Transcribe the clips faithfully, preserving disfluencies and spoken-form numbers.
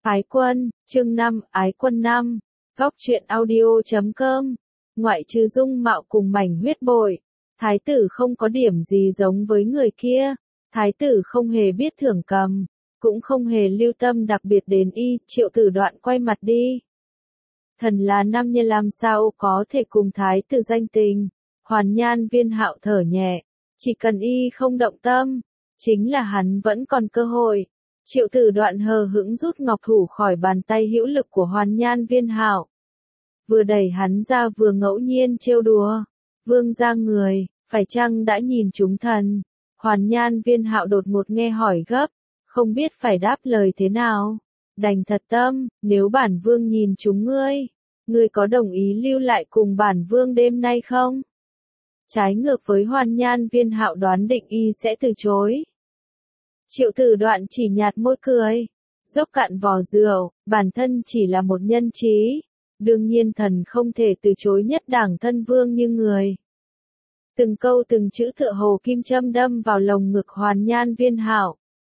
Ái quân, chương năm, Ái quân năm, góc truyện audio chấm com, ngoại trừ dung mạo cùng mảnh huyết bội, thái tử không có điểm gì giống với người kia, thái tử không hề biết thưởng cầm, cũng không hề lưu tâm đặc biệt đến y, Triệu Tử Đoạn quay mặt đi. Thần là nam nhân làm sao có thể cùng thái tử danh tình, Hoàn Nhan Viên Hạo thở nhẹ, chỉ cần y không động tâm, chính là hắn vẫn còn cơ hội. Triệu Tử Đoạn hờ hững rút ngọc thủ khỏi bàn tay hữu lực của Hoàn Nhan Viên Hạo. Vừa đẩy hắn ra vừa ngẫu nhiên trêu đùa. Vương gia người, phải chăng đã nhìn chúng thần? Hoàn Nhan Viên Hạo đột ngột nghe hỏi gấp, không biết phải đáp lời thế nào. Đành thật tâm, nếu bản vương nhìn chúng ngươi, ngươi có đồng ý lưu lại cùng bản vương đêm nay không? Trái ngược với Hoàn Nhan Viên Hạo đoán định y sẽ từ chối. Triệu Tử Đoạn chỉ nhạt môi cười, dốc cạn vò rượu, bản thân chỉ là một nhân trí, đương nhiên thần không thể từ chối nhất đảng thân vương như người. Từng câu từng chữ tựa hồ kim châm đâm vào lồng ngực Hoàn Nhan Viên Hạo.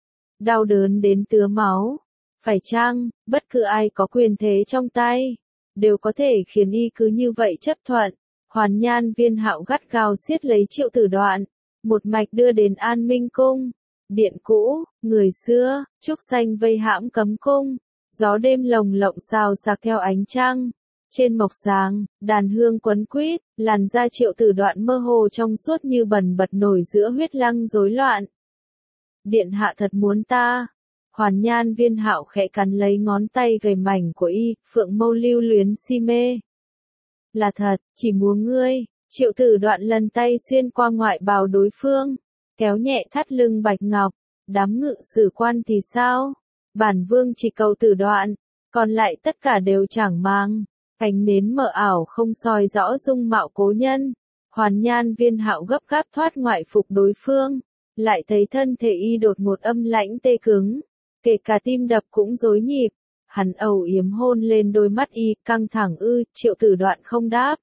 Đau đớn đến tứa máu, phải chăng, bất cứ ai có quyền thế trong tay, đều có thể khiến y cứ như vậy chấp thuận. Hoàn Nhan Viên Hạo gắt gao siết lấy Triệu Tử Đoạn, một mạch đưa đến An Minh Cung. Điện cũ, người xưa, trúc xanh vây hãm cấm cung, gió đêm lồng lộng xào xạc theo ánh trăng. Trên mộc sáng, đàn hương quấn quýt, làn da Triệu Tử Đoạn mơ hồ trong suốt như bần bật nổi giữa huyết lăng rối loạn. Điện hạ thật muốn ta. Hoàn Nhan Viên Hạo khẽ cắn lấy ngón tay gầy mảnh của y, phượng mâu lưu luyến si mê. Là thật, chỉ muốn ngươi. Triệu Tử Đoạn lần tay xuyên qua ngoại bào đối phương, kéo nhẹ thắt lưng bạch ngọc. Đám ngự sử quan thì sao? Bản vương chỉ cầu Tử Đoạn, còn lại tất cả đều chẳng mang. Ánh nến mờ ảo không soi rõ dung mạo cố nhân. Hoàn Nhan Viên Hạo gấp gáp thoát ngoại phục đối phương, lại thấy thân thể y đột ngột âm lãnh tê cứng, kể cả tim đập cũng rối nhịp. Hắn âu yếm hôn lên đôi mắt y, căng thẳng ư, Triệu Tử Đoạn không đáp.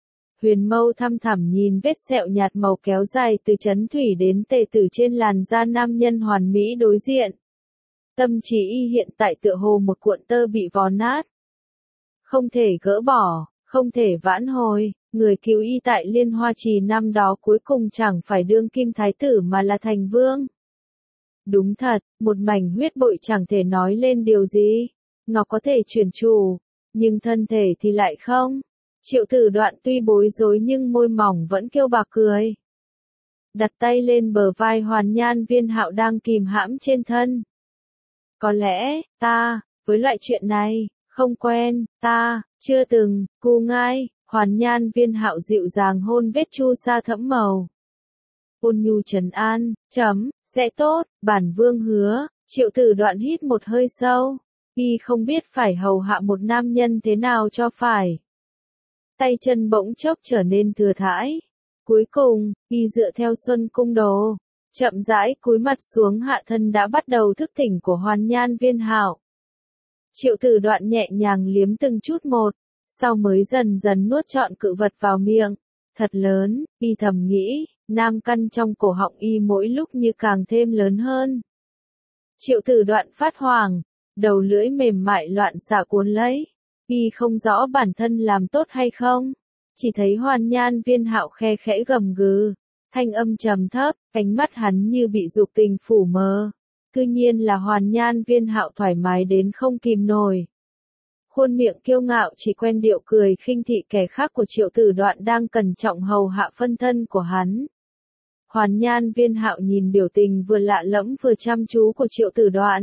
Huyền mâu thăm thẳm nhìn vết sẹo nhạt màu kéo dài từ chấn thủy đến tề tử trên làn da nam nhân hoàn mỹ đối diện. Tâm trí y hiện tại tựa hồ một cuộn tơ bị vò nát. Không thể gỡ bỏ, không thể vãn hồi, người cứu y tại Liên Hoa Trì năm đó cuối cùng chẳng phải đương kim thái tử mà là thành vương. Đúng thật, một mảnh huyết bội chẳng thể nói lên điều gì. Ngọc có thể chuyển chủ, nhưng thân thể thì lại không. Triệu Tử Đoạn tuy bối rối nhưng môi mỏng vẫn kêu bạc cười. Đặt tay lên bờ vai Hoàn Nhan Viên Hạo đang kìm hãm trên thân. Có lẽ, ta, với loại chuyện này, không quen, ta, chưa từng, cu ngai, Hoàn Nhan Viên Hạo dịu dàng hôn vết chu sa thẫm màu. Ôn nhu trấn an, chấm, sẽ tốt, bản vương hứa. Triệu Tử Đoạn hít một hơi sâu, y không biết phải hầu hạ một nam nhân thế nào cho phải. Tay chân bỗng chốc trở nên thừa thãi. Cuối cùng, y dựa theo Xuân Cung đồ, chậm rãi cúi mặt xuống hạ thân đã bắt đầu thức tỉnh của Hoàn Nhan Viên Hạo. Triệu Tử Đoạn nhẹ nhàng liếm từng chút một, sau mới dần dần nuốt trọn cự vật vào miệng. Thật lớn, y thầm nghĩ, nam căn trong cổ họng y mỗi lúc như càng thêm lớn hơn. Triệu Tử Đoạn phát hoảng, đầu lưỡi mềm mại loạn xạ cuốn lấy. Y không rõ bản thân làm tốt hay không, chỉ thấy Hoàn Nhan Viên Hạo khe khẽ gầm gừ, thanh âm trầm thấp, ánh mắt hắn như bị dục tình phủ mờ. Cư nhiên là Hoàn Nhan Viên Hạo thoải mái đến không kìm nổi. Khuôn miệng kiêu ngạo chỉ quen điệu cười khinh thị kẻ khác của Triệu Tử Đoạn đang cẩn trọng hầu hạ phân thân của hắn. Hoàn Nhan Viên Hạo nhìn biểu tình vừa lạ lẫm vừa chăm chú của Triệu Tử Đoạn,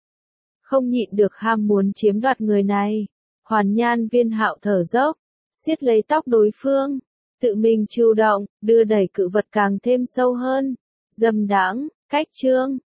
không nhịn được ham muốn chiếm đoạt người này. Hoàn Nhan Viên Hạo thở dốc, siết lấy tóc đối phương, tự mình chủ động, đưa đẩy cự vật càng thêm sâu hơn. Dâm đãng, cách trương,